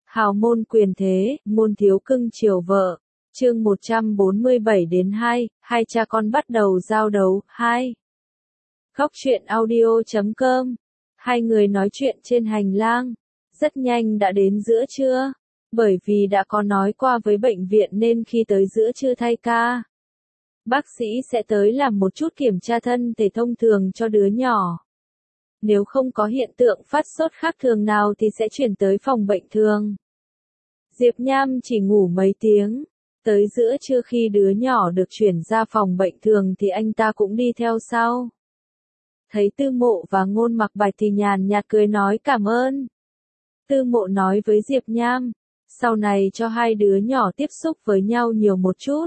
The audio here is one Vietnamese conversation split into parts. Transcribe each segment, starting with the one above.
Hào môn quyền thế, môn thiếu cưng chiều vợ. Chương 147 đến 2, hai cha con bắt đầu giao đấu. 2. Góc truyện audio.com. Hai người nói chuyện trên hành lang. Rất nhanh đã đến giữa trưa. Bởi vì đã có nói qua với bệnh viện nên khi tới giữa trưa thay ca, bác sĩ sẽ tới làm một chút kiểm tra thân thể thông thường cho đứa nhỏ. Nếu không có hiện tượng phát sốt khác thường nào thì sẽ chuyển tới phòng bệnh thường. Diệp Nham chỉ ngủ mấy tiếng. Tới giữa trưa khi đứa nhỏ được chuyển ra phòng bệnh thường thì anh ta cũng đi theo sau. Thấy Tư Mộ và Ngôn Mặc Bạch thì nhàn nhạt cười nói cảm ơn. Tư Mộ nói với Diệp Nham, sau này cho hai đứa nhỏ tiếp xúc với nhau nhiều một chút.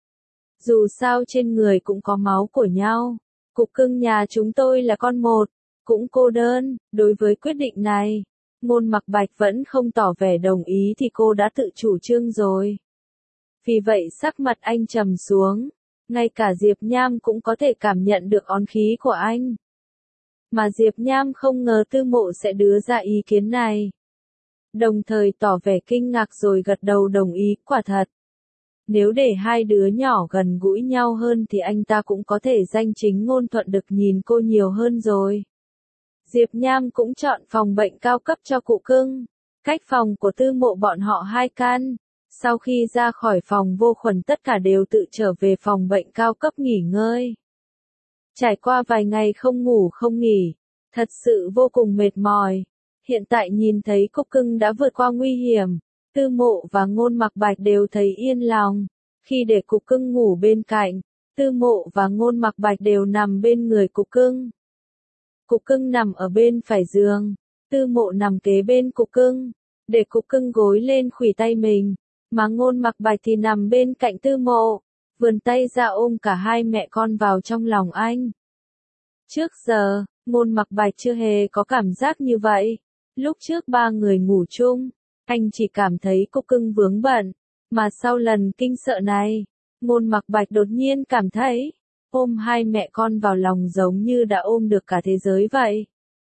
Dù sao trên người cũng có máu của nhau. Cục cưng nhà chúng tôi là con một, cũng cô đơn. Đối với quyết định này, Ngôn Mặc Bạch vẫn không tỏ vẻ đồng ý thì cô đã tự chủ trương rồi. Vì vậy sắc mặt anh trầm xuống, ngay cả Diệp Nham cũng có thể cảm nhận được oán khí của anh. Mà Diệp Nham không ngờ Tư Mộ sẽ đưa ra ý kiến này. Đồng thời tỏ vẻ kinh ngạc rồi gật đầu đồng ý, quả thật. Nếu để hai đứa nhỏ gần gũi nhau hơn thì anh ta cũng có thể danh chính ngôn thuận được nhìn cô nhiều hơn rồi. Diệp Nham cũng chọn phòng bệnh cao cấp cho cụ cưng, cách phòng của Tư Mộ bọn họ 2 căn. Sau khi ra khỏi phòng vô khuẩn tất cả đều tự trở về phòng bệnh cao cấp nghỉ ngơi. Trải qua vài ngày không ngủ không nghỉ, thật sự vô cùng mệt mỏi. Hiện tại nhìn thấy cục cưng đã vượt qua nguy hiểm, Tư Mộ và Ngôn Mặc Bạch đều thấy yên lòng. Khi để cục cưng ngủ bên cạnh, Tư Mộ và Ngôn Mặc Bạch đều nằm bên người cục cưng. Cục cưng nằm ở bên phải giường, Tư Mộ nằm kế bên cục cưng, để cục cưng gối lên khuỷu tay mình, mà Ngôn Mặc Bạch thì nằm bên cạnh Tư Mộ, vươn tay ra ôm cả hai mẹ con vào trong lòng anh. Trước giờ, Ngôn Mặc Bạch chưa hề có cảm giác như vậy. Lúc trước ba người ngủ chung, anh chỉ cảm thấy cục cưng vướng bận, mà sau lần kinh sợ này, Ngôn Mặc Bạch đột nhiên cảm thấy, ôm hai mẹ con vào lòng giống như đã ôm được cả thế giới vậy.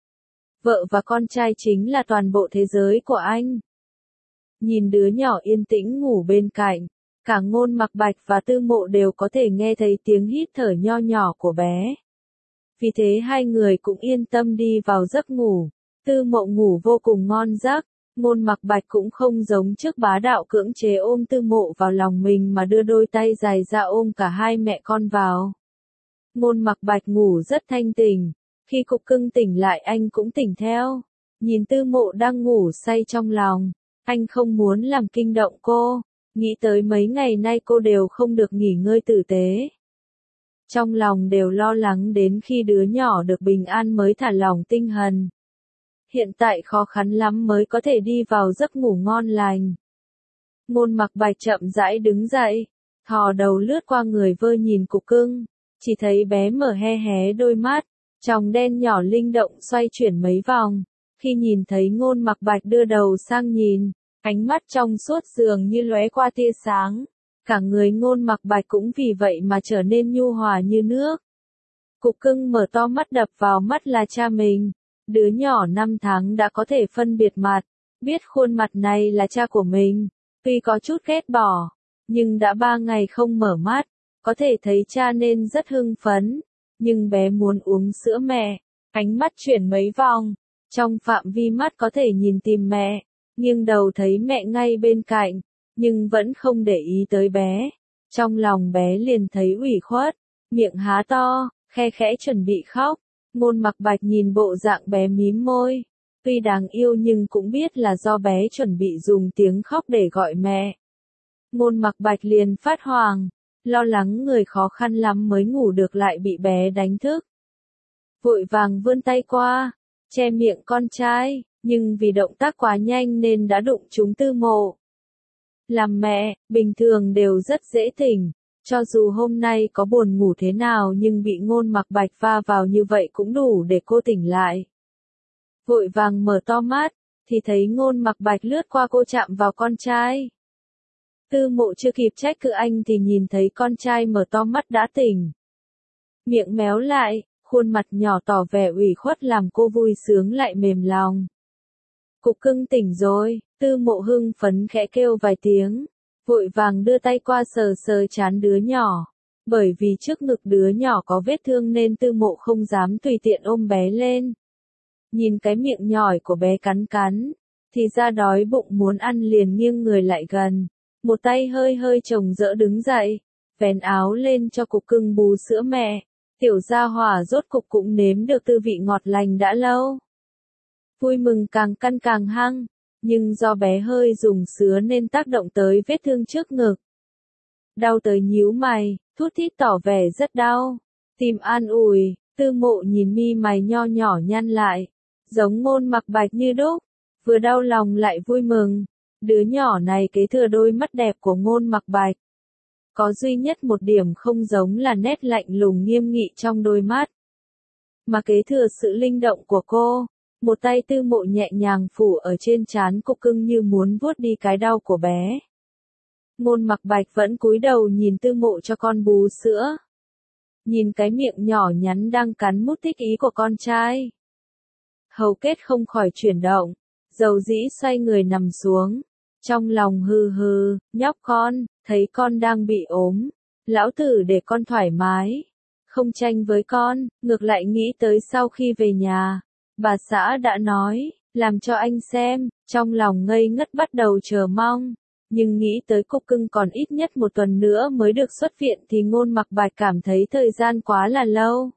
Vợ và con trai chính là toàn bộ thế giới của anh. Nhìn đứa nhỏ yên tĩnh ngủ bên cạnh, cả Ngôn Mặc Bạch và Tư Mộ đều có thể nghe thấy tiếng hít thở nho nhỏ của bé. Vì thế hai người cũng yên tâm đi vào giấc ngủ. Tư Mộ ngủ vô cùng ngon giấc, Ngôn Mặc Bạch cũng không giống trước bá đạo cưỡng chế ôm Tư Mộ vào lòng mình mà đưa đôi tay dài ra ôm cả hai mẹ con vào. Ngôn Mặc Bạch ngủ rất thanh tỉnh, khi cục cưng tỉnh lại anh cũng tỉnh theo. Nhìn Tư Mộ đang ngủ say trong lòng, anh không muốn làm kinh động cô, nghĩ tới mấy ngày nay cô đều không được nghỉ ngơi tử tế. Trong lòng đều lo lắng đến khi đứa nhỏ được bình an mới thả lỏng tinh thần. Hiện tại khó khăn lắm mới có thể đi vào giấc ngủ ngon lành. Ngôn Mặc Bạch chậm rãi đứng dậy, thò đầu lướt qua người vơ nhìn cục cưng, chỉ thấy bé mở hé hé đôi mắt, tròng đen nhỏ linh động xoay chuyển mấy vòng. Khi nhìn thấy Ngôn Mặc Bạch đưa đầu sang nhìn, ánh mắt trong suốt dường như lóe qua tia sáng. Cả người Ngôn Mặc Bạch cũng vì vậy mà trở nên nhu hòa như nước. Cục cưng mở to mắt đập vào mắt là cha mình. Đứa nhỏ 5 tháng đã có thể phân biệt mặt, biết khuôn mặt này là cha của mình. Tuy có chút ghét bỏ, nhưng đã 3 ngày không mở mắt, có thể thấy cha nên rất hưng phấn. Nhưng bé muốn uống sữa mẹ, ánh mắt chuyển mấy vòng, trong phạm vi mắt có thể nhìn tìm mẹ, nghiêng đầu thấy mẹ ngay bên cạnh, nhưng vẫn không để ý tới bé. Trong lòng bé liền thấy ủy khuất, miệng há to, khe khẽ chuẩn bị khóc. Ngôn Mặc Bạch nhìn bộ dạng bé mím môi, tuy đáng yêu nhưng cũng biết là do bé chuẩn bị dùng tiếng khóc để gọi mẹ. Ngôn Mặc Bạch liền phát hoảng, lo lắng người khó khăn lắm mới ngủ được lại bị bé đánh thức. Vội vàng vươn tay qua, che miệng con trai, nhưng vì động tác quá nhanh nên đã đụng trúng Tư Mộ. Làm mẹ, bình thường đều rất dễ tỉnh, cho dù hôm nay có buồn ngủ thế nào nhưng bị Ngôn Mặc Bạch va vào như vậy cũng đủ để cô tỉnh lại. Vội vàng mở to mắt, thì thấy Ngôn Mặc Bạch lướt qua cô chạm vào con trai. Tư Mộ chưa kịp trách cứ anh thì nhìn thấy con trai mở to mắt đã tỉnh. Miệng méo lại, khuôn mặt nhỏ tỏ vẻ ủy khuất làm cô vui sướng lại mềm lòng. Cục cưng tỉnh rồi, Tư Mộ hưng phấn khẽ kêu vài tiếng, vội vàng đưa tay qua sờ sờ trán đứa nhỏ. Bởi vì trước ngực đứa nhỏ có vết thương nên Tư Mộ không dám tùy tiện ôm bé lên. Nhìn cái miệng nhỏi của bé cắn cắn, thì ra đói bụng muốn ăn liền nghiêng người lại gần. Một tay hơi hơi chồng dỡ đứng dậy, vén áo lên cho cục cưng bú sữa mẹ. Tiểu gia hỏa rốt cục cũng nếm được tư vị ngọt lành đã lâu. Vui mừng càng căn càng hăng, nhưng do bé hơi dùng sứa nên tác động tới vết thương trước ngực. Đau tới nhíu mày, thút thít tỏ vẻ rất đau. Tìm an ủi, Tư Mộ nhìn mi mày nho nhỏ nhăn lại, giống Ngôn Mặc Bạch như đúc, vừa đau lòng lại vui mừng. Đứa nhỏ này kế thừa đôi mắt đẹp của Ngôn Mặc Bạch. Có duy nhất một điểm không giống là nét lạnh lùng nghiêm nghị trong đôi mắt. Mà kế thừa sự linh động của cô, một tay Tư Mộ nhẹ nhàng phủ ở trên trán cục cưng như muốn vuốt đi cái đau của bé. Ngôn Mặc Bạch vẫn cúi đầu nhìn Tư Mộ cho con bú sữa. Nhìn cái miệng nhỏ nhắn đang cắn mút thích ý của con trai. Hầu kết không khỏi chuyển động, dầu dĩ xoay người nằm xuống. Trong lòng hừ hừ, nhóc con, thấy con đang bị ốm. Lão tử để con thoải mái. Không tranh với con, ngược lại nghĩ tới sau khi về nhà. Bà xã đã nói, làm cho anh xem, trong lòng ngây ngất bắt đầu chờ mong. Nhưng nghĩ tới cục cưng còn ít nhất một tuần nữa mới được xuất viện thì Ngôn Mặc Bạch cảm thấy thời gian quá là lâu.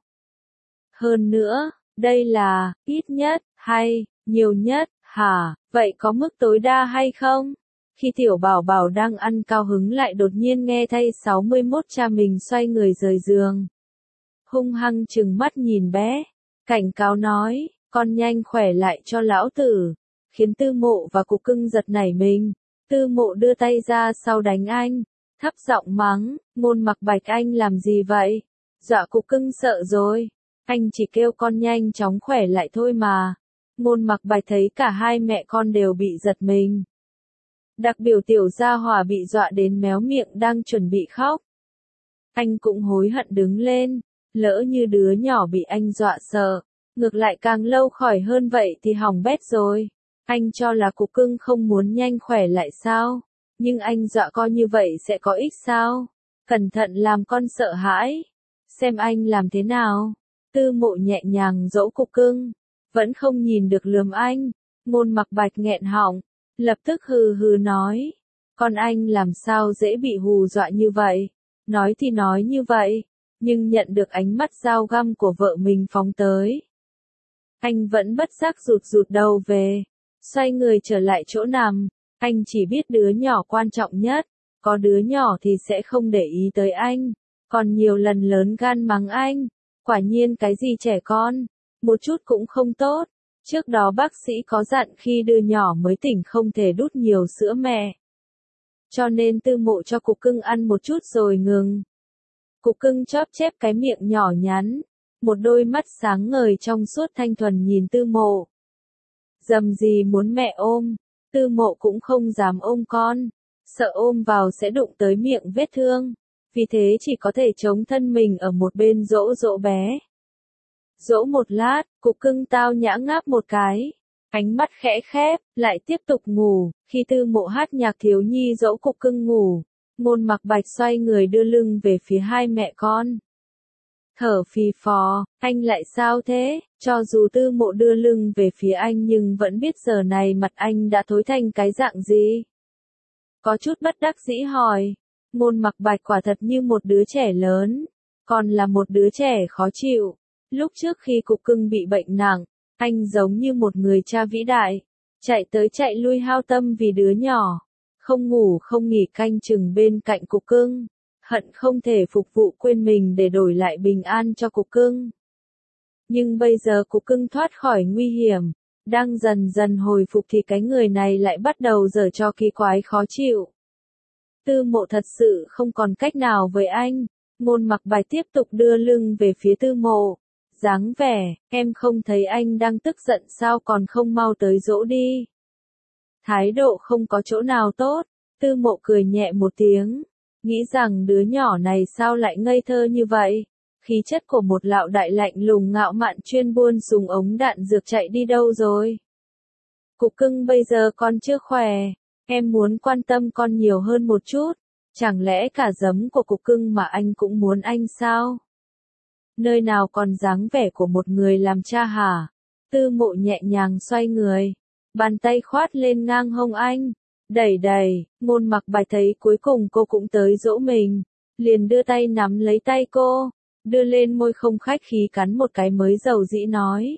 Hơn nữa, đây là, ít nhất, hay, nhiều nhất, hả, vậy có mức tối đa hay không? Khi tiểu bảo bảo đang ăn cao hứng lại đột nhiên nghe thay 61 cha mình xoay người rời giường. Hung hăng trừng mắt nhìn bé, cảnh cáo nói, con nhanh khỏe lại cho lão tử, khiến Tư Mộ và cục cưng giật nảy mình. Tư Mộ đưa tay ra sau đánh anh, thấp giọng mắng, Ngôn Mặc Bạch anh làm gì vậy? Dọa cục cưng sợ rồi, anh chỉ kêu con nhanh chóng khỏe lại thôi mà. Ngôn Mặc Bạch thấy cả hai mẹ con đều bị giật mình. Đặc biệt tiểu gia hỏa bị dọa đến méo miệng đang chuẩn bị khóc. Anh cũng hối hận đứng lên, lỡ như đứa nhỏ bị anh dọa sợ, ngược lại càng lâu khỏi hơn vậy thì hỏng bét rồi. Anh cho là cục cưng không muốn nhanh khỏe lại sao? Nhưng anh dọa coi như vậy sẽ có ích sao? Cẩn thận làm con sợ hãi. Xem anh làm thế nào? Tư Mộ nhẹ nhàng dỗ cục cưng, vẫn không nhìn được lườm anh. Ngôn Mặc Bạch nghẹn họng, lập tức hừ hừ nói, con anh làm sao dễ bị hù dọa như vậy? Nói thì nói như vậy, nhưng nhận được ánh mắt dao găm của vợ mình phóng tới. Anh vẫn bất giác rụt rụt đầu về, xoay người trở lại chỗ nằm. Anh chỉ biết đứa nhỏ quan trọng nhất, có đứa nhỏ thì sẽ không để ý tới anh, còn nhiều lần lớn gan mắng anh. Quả nhiên cái gì trẻ con, một chút cũng không tốt. Trước đó bác sĩ có dặn khi đưa nhỏ mới tỉnh không thể đút nhiều sữa mẹ. Cho nên Tư Mộ cho cục cưng ăn một chút rồi ngừng. Cục cưng chóp chép cái miệng nhỏ nhắn, một đôi mắt sáng ngời trong suốt thanh thuần nhìn Tư Mộ. Dầm gì muốn mẹ ôm, Tư Mộ cũng không dám ôm con, sợ ôm vào sẽ đụng tới miệng vết thương, vì thế chỉ có thể chống thân mình ở một bên dỗ dỗ bé. Dỗ một lát, cục cưng tao nhã ngáp một cái, ánh mắt khẽ khép, lại tiếp tục ngủ. Khi Tư Mộ hát nhạc thiếu nhi dỗ cục cưng ngủ, Ngôn Mặc Bạch xoay người đưa lưng về phía hai mẹ con. Thở phì phò, anh lại sao thế? Cho dù Tư Mộ đưa lưng về phía anh nhưng vẫn biết giờ này mặt anh đã thối thành cái dạng gì. Có chút bất đắc dĩ hỏi, Ngôn Mặc Bạch quả thật như một đứa trẻ lớn, còn là một đứa trẻ khó chịu. Lúc trước khi cục cưng bị bệnh nặng, anh giống như một người cha vĩ đại, chạy tới chạy lui hao tâm vì đứa nhỏ, không ngủ không nghỉ canh chừng bên cạnh cục cưng, hận không thể phục vụ quên mình để đổi lại bình an cho cục cưng. Nhưng bây giờ cục cưng thoát khỏi nguy hiểm, đang dần dần hồi phục thì cái người này lại bắt đầu giở trò kỳ quái khó chịu. Tư Mộ thật sự không còn cách nào với anh. Ngôn Mặc Bạch tiếp tục đưa lưng về phía Tư Mộ, dáng vẻ, em không thấy anh đang tức giận sao còn không mau tới dỗ đi. Thái độ không có chỗ nào tốt. Tư Mộ cười nhẹ một tiếng, nghĩ rằng đứa nhỏ này sao lại ngây thơ như vậy. Khí chất của một lão đại lạnh lùng ngạo mạn chuyên buôn súng ống đạn dược chạy đi đâu rồi? Cục cưng bây giờ con chưa khỏe, em muốn quan tâm con nhiều hơn một chút. Chẳng lẽ cả giấm của cục cưng mà anh cũng muốn anh sao? Nơi nào còn dáng vẻ của một người làm cha hả? Tư Mộ nhẹ nhàng xoay người, bàn tay khoát lên ngang hông anh, đẩy đẩy. Ngôn Mặc Bạch thấy cuối cùng cô cũng tới dỗ mình, liền đưa tay nắm lấy tay cô, đưa lên môi không khách khí cắn một cái mới dầu dĩ nói.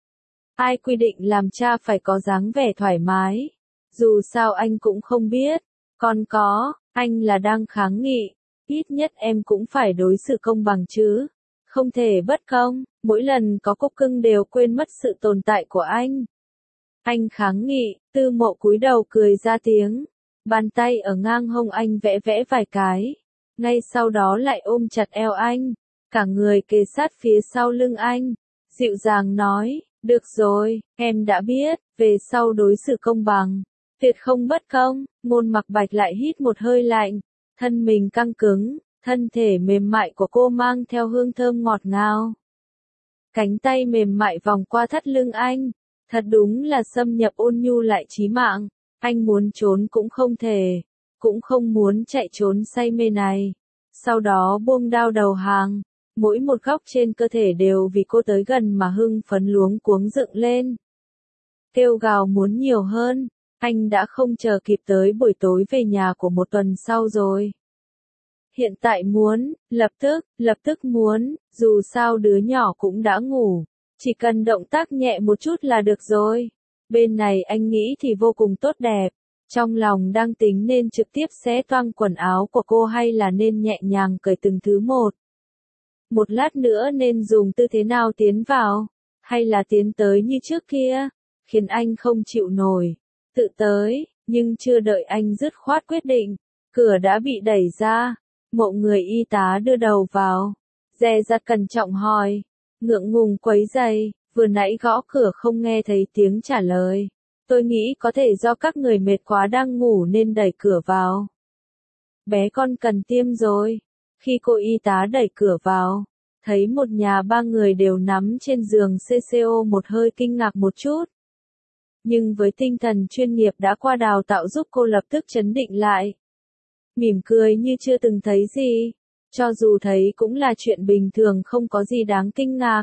Ai quy định làm cha phải có dáng vẻ thoải mái? Dù sao anh cũng không biết, còn có, anh là đang kháng nghị, ít nhất em cũng phải đối xử công bằng chứ. Không thể bất công, mỗi lần có cục cưng đều quên mất sự tồn tại của anh. Anh kháng nghị. Tư Mộ cúi đầu cười ra tiếng, bàn tay ở ngang hông anh vẽ vẽ vài cái, ngay sau đó lại ôm chặt eo anh, cả người kề sát phía sau lưng anh, dịu dàng nói, được rồi, em đã biết, về sau đối xử công bằng, tuyệt không bất công. Ngôn Mặc Bạch lại hít một hơi lạnh, thân mình căng cứng, thân thể mềm mại của cô mang theo hương thơm ngọt ngào. Cánh tay mềm mại vòng qua thắt lưng anh, thật đúng là xâm nhập ôn nhu lại chí mạng, anh muốn trốn cũng không thể, cũng không muốn chạy trốn say mê này. Sau đó buông đao đầu hàng, mỗi một góc trên cơ thể đều vì cô tới gần mà hưng phấn luống cuống dựng lên. Kêu gào muốn nhiều hơn, anh đã không chờ kịp tới buổi tối về nhà của một tuần sau rồi. Hiện tại muốn, lập tức muốn, dù sao đứa nhỏ cũng đã ngủ, chỉ cần động tác nhẹ một chút là được rồi. Bên này anh nghĩ thì vô cùng tốt đẹp, trong lòng đang tính nên trực tiếp xé toang quần áo của cô hay là nên nhẹ nhàng cởi từng thứ một. Một lát nữa nên dùng tư thế nào tiến vào, hay là tiến tới như trước kia, khiến anh không chịu nổi, tự tới, nhưng chưa đợi anh dứt khoát quyết định, cửa đã bị đẩy ra. Một người y tá đưa đầu vào, dè dặt cẩn trọng hỏi, ngượng ngùng quấy giày, vừa nãy gõ cửa không nghe thấy tiếng trả lời. Tôi nghĩ có thể do các người mệt quá đang ngủ nên đẩy cửa vào. Bé con cần tiêm rồi. Khi cô y tá đẩy cửa vào, thấy một nhà ba người đều nằm trên giường CCO, một hơi kinh ngạc một chút. Nhưng với tinh thần chuyên nghiệp đã qua đào tạo giúp cô lập tức trấn định lại. Mỉm cười như chưa từng thấy gì, cho dù thấy cũng là chuyện bình thường không có gì đáng kinh ngạc.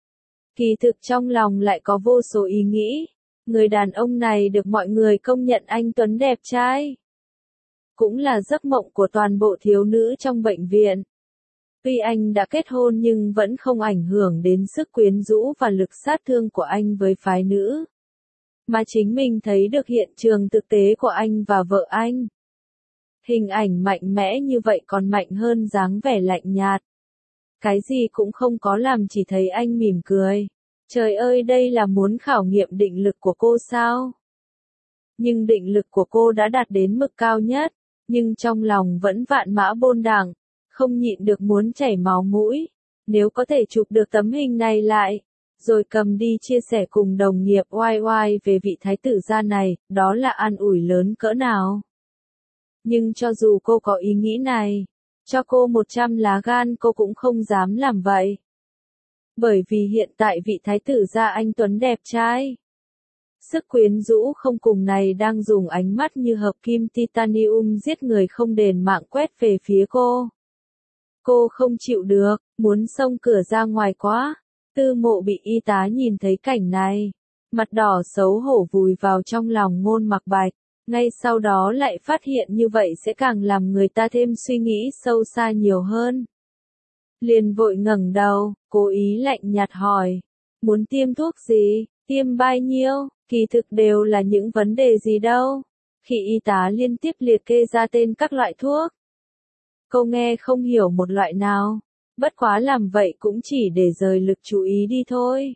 Kỳ thực trong lòng lại có vô số ý nghĩ, người đàn ông này được mọi người công nhận anh tuấn đẹp trai. Cũng là giấc mộng của toàn bộ thiếu nữ trong bệnh viện. Tuy anh đã kết hôn nhưng vẫn không ảnh hưởng đến sức quyến rũ và lực sát thương của anh với phái nữ. Mà chính mình thấy được hiện trường thực tế của anh và vợ anh. Hình ảnh mạnh mẽ như vậy còn mạnh hơn dáng vẻ lạnh nhạt. Cái gì cũng không có làm, chỉ thấy anh mỉm cười. Trời ơi, đây là muốn khảo nghiệm định lực của cô sao? Nhưng định lực của cô đã đạt đến mức cao nhất, nhưng trong lòng vẫn vạn mã bôn đảng, không nhịn được muốn chảy máu mũi. Nếu có thể chụp được tấm hình này lại, rồi cầm đi chia sẻ cùng đồng nghiệp oai oai về vị thái tử gia này, đó là an ủi lớn cỡ nào. Nhưng cho dù cô có ý nghĩ này, cho cô 100 lá gan cô cũng không dám làm vậy. Bởi vì hiện tại vị thái tử gia anh tuấn đẹp trai, sức quyến rũ không cùng này đang dùng ánh mắt như hợp kim titanium giết người không đền mạng quét về phía cô. Cô không chịu được, muốn xông cửa ra ngoài quá. Tư Mộ bị y tá nhìn thấy cảnh này, mặt đỏ xấu hổ vùi vào trong lòng Ngôn Mặc Bạch. Ngay sau đó lại phát hiện như vậy sẽ càng làm người ta thêm suy nghĩ sâu xa nhiều hơn. Liền vội ngẩng đầu, cố ý lạnh nhạt hỏi, muốn tiêm thuốc gì, tiêm bao nhiêu, kỳ thực đều là những vấn đề gì đâu. Khi y tá liên tiếp liệt kê ra tên các loại thuốc, cô nghe không hiểu một loại nào, bất quá làm vậy cũng chỉ để rời lực chú ý đi thôi.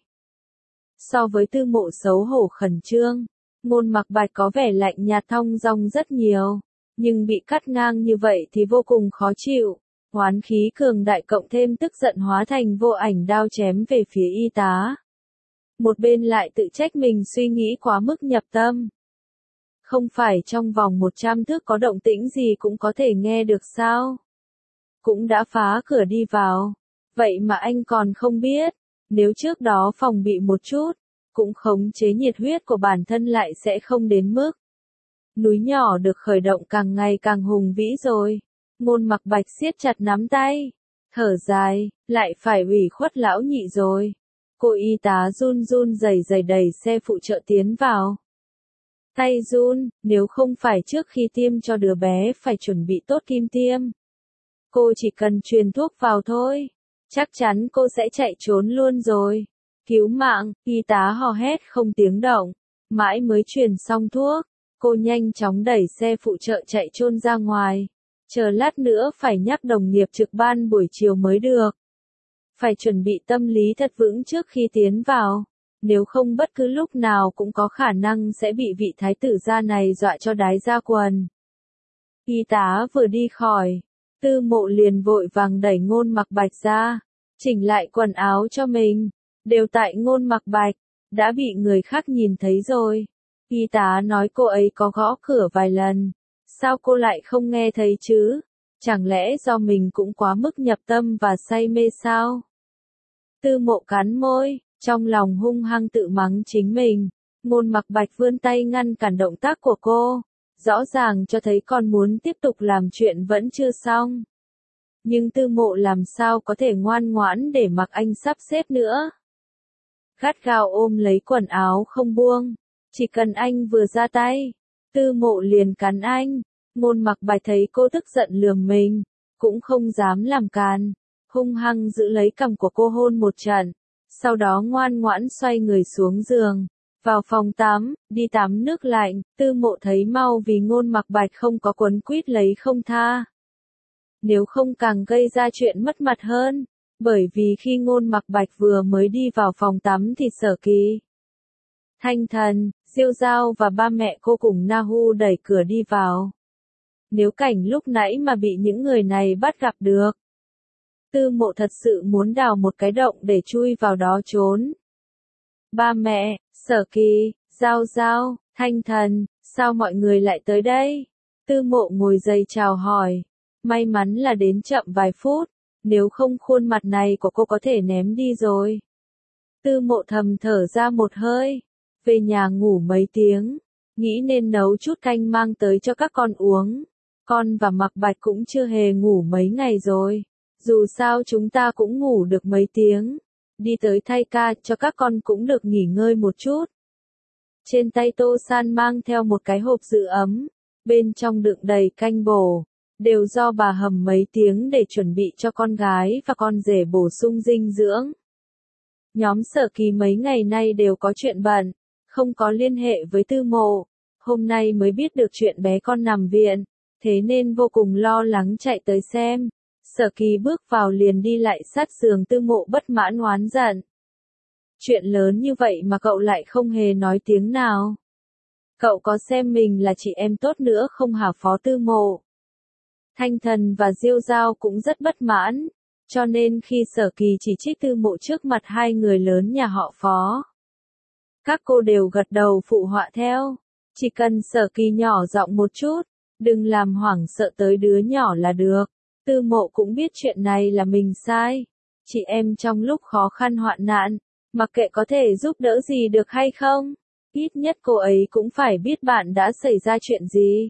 So với Tư Mộ xấu hổ khẩn trương, Ngôn Mặc Bạch có vẻ lạnh nhạt thong dong rất nhiều, nhưng bị cắt ngang như vậy thì vô cùng khó chịu. Hoán khí cường đại cộng thêm tức giận hóa thành vô ảnh đao chém về phía y tá. Một bên lại tự trách mình suy nghĩ quá mức nhập tâm. Không phải trong vòng 100 thước có động tĩnh gì cũng có thể nghe được sao? Cũng đã phá cửa đi vào. Vậy mà anh còn không biết, nếu trước đó phòng bị một chút, cũng khống chế nhiệt huyết của bản thân lại sẽ không đến mức. Núi nhỏ được khởi động càng ngày càng hùng vĩ rồi. Ngôn Mặc Bạch siết chặt nắm tay, thở dài, lại phải ủy khuất lão nhị rồi. Cô y tá run run rẩy rẩy đẩy xe phụ trợ tiến vào. Tay run, nếu không phải trước khi tiêm cho đứa bé phải chuẩn bị tốt kim tiêm. Cô chỉ cần truyền thuốc vào thôi, chắc chắn cô sẽ chạy trốn luôn rồi. Cứu mạng, y tá hò hét không tiếng động, mãi mới truyền xong thuốc. Cô nhanh chóng đẩy xe phụ trợ chạy chôn ra ngoài. Chờ lát nữa phải nhắc đồng nghiệp trực ban buổi chiều mới được. Phải chuẩn bị tâm lý thật vững trước khi tiến vào. Nếu không bất cứ lúc nào cũng có khả năng sẽ bị vị thái tử gia này dọa cho đái ra quần. Y tá vừa đi khỏi, Tư Mộ liền vội vàng đẩy Ngôn Mặc Bạch ra, chỉnh lại quần áo cho mình. Đều tại Ngôn Mặc Bạch, đã bị người khác nhìn thấy rồi. Y tá nói cô ấy có gõ cửa vài lần. Sao cô lại không nghe thấy chứ? Chẳng lẽ do mình cũng quá mức nhập tâm và say mê sao? Tư Mộ cắn môi, trong lòng hung hăng tự mắng chính mình. Ngôn Mặc Bạch vươn tay ngăn cản động tác của cô, rõ ràng cho thấy con muốn tiếp tục làm chuyện vẫn chưa xong. Nhưng Tư Mộ làm sao có thể ngoan ngoãn để mặc anh sắp xếp nữa? Gắt gao ôm lấy quần áo không buông, chỉ cần anh vừa ra tay, Tư Mộ liền cắn anh. Ngôn Mặc Bạch thấy cô tức giận lườm mình, cũng không dám làm càn, hung hăng giữ lấy cằm của cô hôn một trận, sau đó ngoan ngoãn xoay người xuống giường, vào phòng tắm, đi tắm nước lạnh. Tư Mộ thấy mau vì Ngôn Mặc Bạch không có quấn quýt lấy không tha. Nếu không càng gây ra chuyện mất mặt hơn, bởi vì khi Ngôn Mặc Bạch vừa mới đi vào phòng tắm thì Sở Kỳ, Thanh Thần, Diêu Giao và ba mẹ cô cùng Na Hu đẩy cửa đi vào. Nếu cảnh lúc nãy mà bị những người này bắt gặp được, Tư Mộ thật sự muốn đào một cái động để chui vào đó trốn. Ba mẹ, Sở Kỳ, Giao Giao, Thanh Thần, sao mọi người lại tới đây? Tư Mộ ngồi dậy chào hỏi. May mắn là đến chậm vài phút, nếu không khuôn mặt này của cô có thể ném đi rồi. Tư Mộ thầm thở ra một hơi, về nhà ngủ mấy tiếng, nghĩ nên nấu chút canh mang tới cho các con uống. Con và Mặc Bạch cũng chưa hề ngủ mấy ngày rồi, dù sao chúng ta cũng ngủ được mấy tiếng. Đi tới thay ca cho các con cũng được nghỉ ngơi một chút. Trên tay Tô San mang theo một cái hộp giữ ấm, bên trong đựng đầy canh bổ, đều do bà hầm mấy tiếng để chuẩn bị cho con gái và con rể bổ sung dinh dưỡng. Nhóm Sở Kỳ mấy ngày nay đều có chuyện bận, không có liên hệ với Tư Mộ, hôm nay mới biết được chuyện bé con nằm viện, thế nên vô cùng lo lắng chạy tới xem. Sở Kỳ bước vào liền đi lại sát giường Tư Mộ bất mãn oán giận. Chuyện lớn như vậy mà cậu lại không hề nói tiếng nào. Cậu có xem mình là chị em tốt nữa không hả Phó Tư Mộ? Thanh Thần và Diêu Giao cũng rất bất mãn, cho nên khi Sở Kỳ chỉ trích Tư Mộ trước mặt hai người lớn nhà họ Phó, các cô đều gật đầu phụ họa theo. Chỉ cần Sở Kỳ nhỏ giọng một chút, đừng làm hoảng sợ tới đứa nhỏ là được. Tư Mộ cũng biết chuyện này là mình sai. Chị em trong lúc khó khăn hoạn nạn, mặc kệ có thể giúp đỡ gì được hay không, ít nhất cô ấy cũng phải biết bạn đã xảy ra chuyện gì.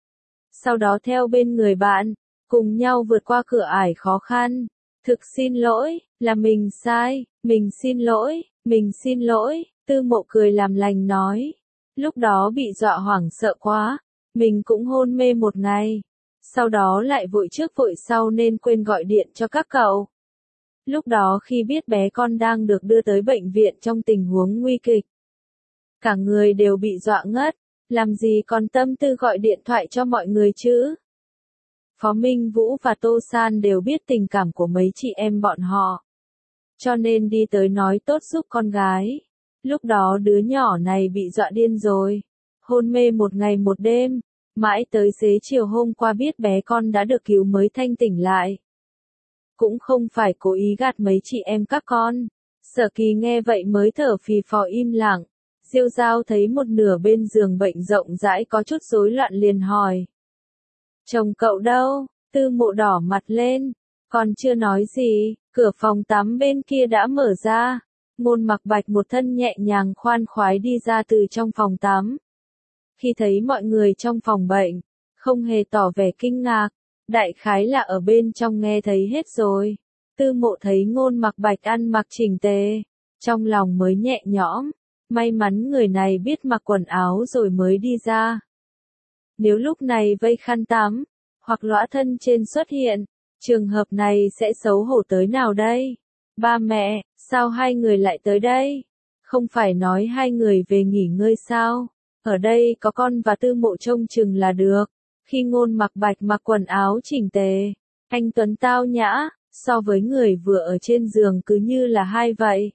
Sau đó theo bên người bạn, cùng nhau vượt qua cửa ải khó khăn. Thực xin lỗi, là mình sai, mình xin lỗi, mình xin lỗi. Tư Mộ cười làm lành nói. Lúc đó bị dọa hoảng sợ quá, mình cũng hôn mê một ngày. Sau đó lại vội trước vội sau nên quên gọi điện cho các cậu. Lúc đó khi biết bé con đang được đưa tới bệnh viện trong tình huống nguy kịch, cả người đều bị dọa ngất, làm gì còn tâm tư gọi điện thoại cho mọi người chứ. Phó Minh Vũ và Tô San đều biết tình cảm của mấy chị em bọn họ, cho nên đi tới nói tốt giúp con gái. Lúc đó đứa nhỏ này bị dọa điên rồi, hôn mê một ngày một đêm, mãi tới xế chiều hôm qua biết bé con đã được cứu mới thanh tỉnh lại. Cũng không phải cố ý gạt mấy chị em các con. Sở Kỳ nghe vậy mới thở phì phò im lặng. Diêu Giao thấy một nửa bên giường bệnh rộng rãi có chút rối loạn liền hỏi. Chồng cậu đâu? Tư Mộ đỏ mặt lên, còn chưa nói gì, cửa phòng tắm bên kia đã mở ra. Ngôn Mặc Bạch một thân nhẹ nhàng khoan khoái đi ra từ trong phòng tắm. Khi thấy mọi người trong phòng bệnh, không hề tỏ vẻ kinh ngạc, đại khái là ở bên trong nghe thấy hết rồi. Tư Mộ thấy Ngôn Mặc Bạch ăn mặc chỉnh tề, trong lòng mới nhẹ nhõm, may mắn người này biết mặc quần áo rồi mới đi ra. Nếu lúc này vây khăn tắm, hoặc lõa thân trên xuất hiện, trường hợp này sẽ xấu hổ tới nào đây? Ba mẹ, sao hai người lại tới đây? Không phải nói hai người về nghỉ ngơi sao? Ở đây có con và Tư Mộ trông chừng là được. Khi Ngôn Mặc Bạch mặc quần áo chỉnh tề, anh tuấn tao nhã, so với người vừa ở trên giường cứ như là hai vậy.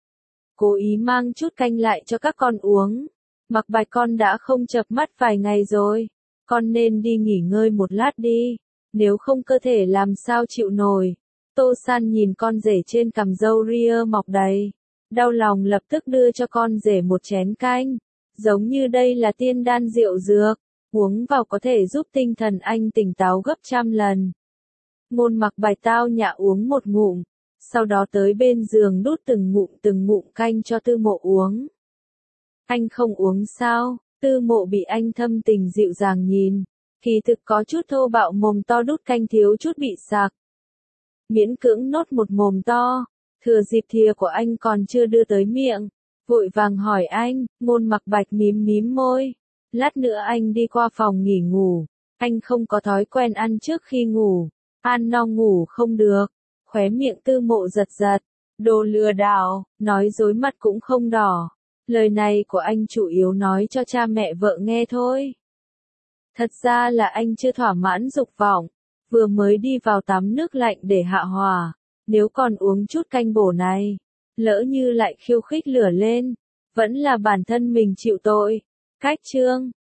Cố ý mang chút canh lại cho các con uống. Mặc Bạch con đã không chợp mắt vài ngày rồi, con nên đi nghỉ ngơi một lát đi, nếu không cơ thể làm sao chịu nổi. Tô San nhìn con rể trên cằm râu ria mọc đầy, đau lòng lập tức đưa cho con rể một chén canh, giống như đây là tiên đan rượu dược, uống vào có thể giúp tinh thần anh tỉnh táo gấp trăm lần. Ngôn Mặc Bạch tao nhã uống một ngụm, sau đó tới bên giường đút từng ngụm canh cho Tư Mộ uống. Anh không uống sao? Tư Mộ bị anh thâm tình dịu dàng nhìn, kỳ thực có chút thô bạo, mồm to đút canh thiếu chút bị sặc. Miễn cưỡng nốt một mồm to, thừa dịp thìa của anh còn chưa đưa tới miệng, vội vàng hỏi anh. Ngôn Mặc Bạch mím mím môi, lát nữa anh đi qua phòng nghỉ ngủ, anh không có thói quen ăn trước khi ngủ, ăn no ngủ không được. Khóe miệng Tư Mộ giật giật, đồ lừa đảo, nói dối mặt cũng không đỏ. Lời này của anh chủ yếu nói cho cha mẹ vợ nghe thôi. Thật ra là anh chưa thỏa mãn dục vọng, vừa mới đi vào tắm nước lạnh để hạ hỏa, nếu còn uống chút canh bổ này, lỡ như lại khiêu khích lửa lên, vẫn là bản thân mình chịu tội. Cách chương